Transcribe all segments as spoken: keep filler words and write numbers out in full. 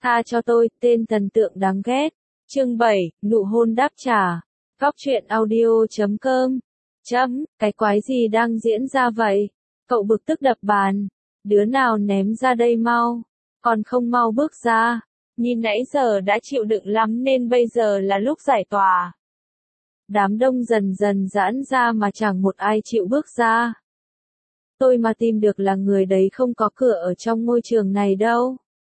Tha cho tôi, tên thần tượng đáng ghét. Chương bảy, nụ hôn đáp trả. Góc truyện audio chấm com. Chấm, cái quái gì đang diễn ra vậy? Cậu bực tức đập bàn. Đứa nào ném ra đây mau? Còn không mau bước ra. Nhìn nãy giờ đã chịu đựng lắm nên bây giờ là lúc giải tỏa. Đám đông dần dần giãn ra mà chẳng một ai chịu bước ra. Tôi mà tìm được là người đấy không có cửa ở trong ngôi trường này đâu.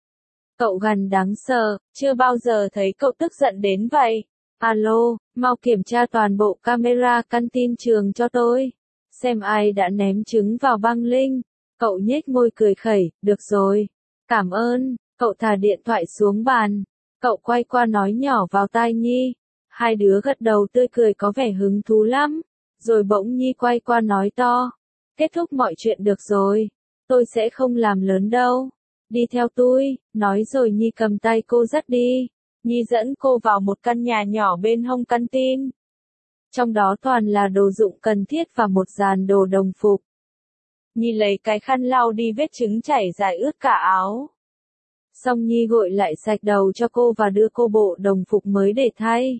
Cậu gằn đáng sợ, chưa bao giờ thấy cậu tức giận đến vậy. Alo, mau kiểm tra toàn bộ camera căn tin trường cho tôi. Xem ai đã ném trứng vào băng linh. Cậu nhếch môi cười khẩy, được rồi. Cảm ơn, cậu thả điện thoại xuống bàn. Cậu quay qua nói nhỏ vào tai Nhi. Hai đứa gật đầu tươi cười có vẻ hứng thú lắm. Rồi bỗng Nhi quay qua nói to. Kết thúc mọi chuyện được rồi. Tôi sẽ không làm lớn đâu. Đi theo tôi, nói rồi Nhi cầm tay cô dắt đi. Nhi dẫn cô vào một căn nhà nhỏ bên hông căn tin. Trong đó toàn là đồ dụng cần thiết và một dàn đồ đồng phục. Nhi lấy cái khăn lau đi vết trứng chảy dài ướt cả áo. Xong Nhi gội lại sạch đầu cho cô và đưa cô bộ đồng phục mới để thay.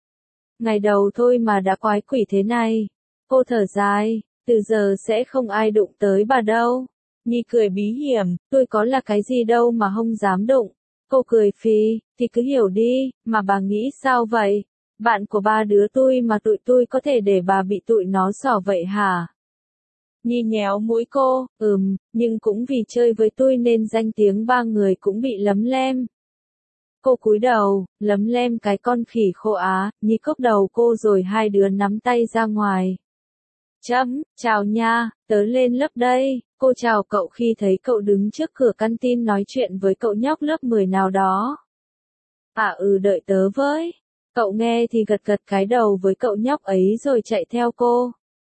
Ngày đầu thôi mà đã quái quỷ thế này. Cô thở dài, từ giờ sẽ không ai đụng tới bà đâu. Nhi cười bí hiểm, tôi có là cái gì đâu mà không dám đụng. Cô cười phì, thì cứ hiểu đi, mà bà nghĩ sao vậy? Bạn của ba đứa tôi mà tụi tôi có thể để bà bị tụi nó xỏ vậy hả? Nhi nhéo mũi cô, ừm, nhưng cũng vì chơi với tôi nên danh tiếng ba người cũng bị lấm lem. Cô cúi đầu, lấm lem cái con khỉ khô á, Nhi cốc đầu cô rồi hai đứa nắm tay ra ngoài. Chấm, chào nha, tớ lên lớp đây. Cô chào cậu khi thấy cậu đứng trước cửa căn tin nói chuyện với cậu nhóc lớp mười nào đó. À ừ đợi tớ với. Cậu nghe thì gật gật cái đầu với cậu nhóc ấy rồi chạy theo cô.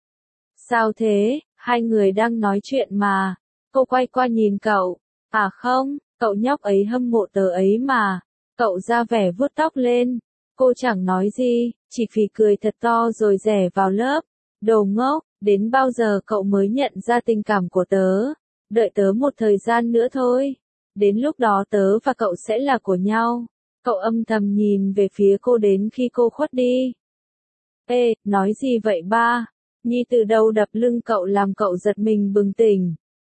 Sao thế, hai người đang nói chuyện mà. Cô quay qua nhìn cậu. À không, cậu nhóc ấy hâm mộ tớ ấy mà. Cậu ra vẻ vuốt tóc lên. Cô chẳng nói gì, chỉ phì cười thật to rồi rẻ vào lớp. Đồ ngốc, đến bao giờ cậu mới nhận ra tình cảm của tớ? Đợi tớ một thời gian nữa thôi. Đến lúc đó tớ và cậu sẽ là của nhau. Cậu âm thầm nhìn về phía cô đến khi cô khuất đi. Ê, nói gì vậy ba? Nhi từ đầu đập lưng cậu làm cậu giật mình bừng tỉnh.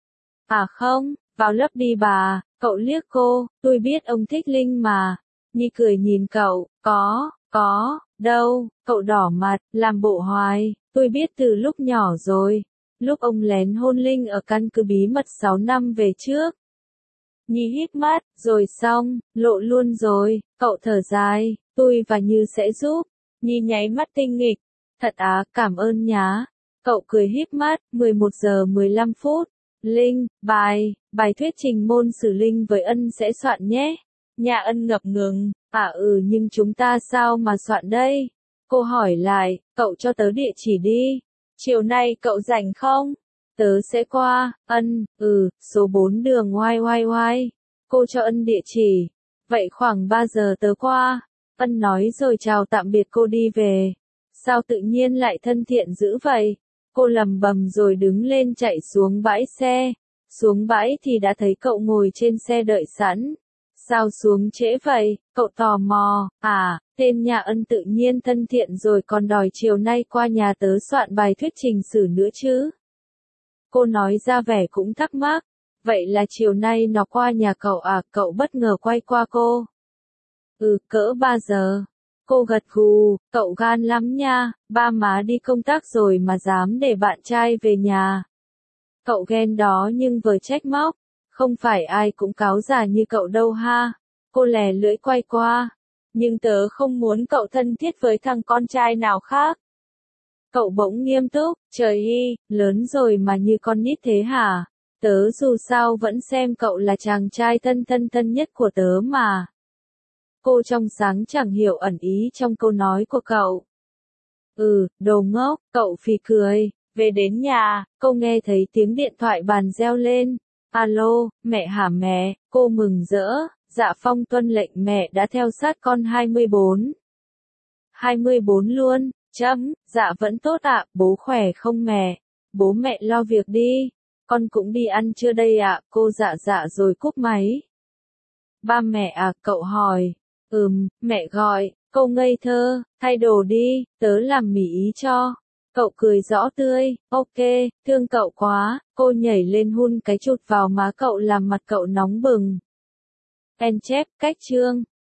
À không, vào lớp đi bà, cậu liếc cô, tôi biết ông thích Linh mà. Nhi cười nhìn cậu, có, có, đâu, cậu đỏ mặt, làm bộ hoài. Tôi biết từ lúc nhỏ rồi, lúc ông lén hôn Linh ở căn cứ bí mật sáu năm về trước. Nhi híp mắt, rồi xong, lộ luôn rồi, cậu thở dài, tôi và Như sẽ giúp. Nhi nháy mắt tinh nghịch, thật á, cảm ơn nhá. Cậu cười híp mắt, mười một giờ mười lăm phút. Linh, bài, bài thuyết trình môn sử Linh với Ân sẽ soạn nhé. Nhà Ân ngập ngừng, à ừ nhưng chúng ta sao mà soạn đây? Cô hỏi lại, cậu cho tớ địa chỉ đi. Chiều nay cậu rảnh không? Tớ sẽ qua. Ân, ừ, số bốn đường oai oai oai. Cô cho Ân địa chỉ. Vậy khoảng ba giờ tớ qua. Ân nói rồi chào tạm biệt cô đi về. Sao tự nhiên lại thân thiện dữ vậy? Cô lầm bầm rồi đứng lên chạy xuống bãi xe. Xuống bãi thì đã thấy cậu ngồi trên xe đợi sẵn. Sao xuống trễ vậy? Cậu tò mò. À, tên nhà Ân tự nhiên thân thiện rồi còn đòi chiều nay qua nhà tớ soạn bài thuyết trình sử nữa chứ. Cô nói ra vẻ cũng thắc mắc. Vậy là chiều nay nó qua nhà cậu à? Cậu bất ngờ quay qua cô. Ừ, cỡ ba giờ. Cô gật gù, cậu gan lắm nha, ba má đi công tác rồi mà dám để bạn trai về nhà. Cậu ghen đó nhưng vừa trách móc. Không phải ai cũng cáo già như cậu đâu ha. Cô lè lưỡi quay qua. Nhưng tớ không muốn cậu thân thiết với thằng con trai nào khác. Cậu bỗng nghiêm túc, trời y, lớn rồi mà như con nít thế hả? Tớ dù sao vẫn xem cậu là chàng trai thân thân thân nhất của tớ mà. Cô trong sáng chẳng hiểu ẩn ý trong câu nói của cậu. Ừ, đồ ngốc, cậu phì cười. Về đến nhà, cô nghe thấy tiếng điện thoại bàn reo lên. Alo, mẹ hả mẹ? Cô mừng rỡ. Dạ Phong tuân lệnh mẹ đã theo sát con hai mươi bốn. hai mươi bốn luôn, chấm, dạ vẫn tốt ạ, bố khỏe không mẹ? Bố mẹ lo việc đi. Con cũng đi ăn trưa đây ạ, cô dạ dạ rồi cúp máy. Ba mẹ à, cậu hỏi. Ừm, mẹ gọi, cô ngây thơ, thay đồ đi, tớ làm mì ý cho. Cậu cười rõ tươi, ok, thương cậu quá, cô nhảy lên hun cái chụt vào má cậu làm mặt cậu nóng bừng. En chép, cách chương.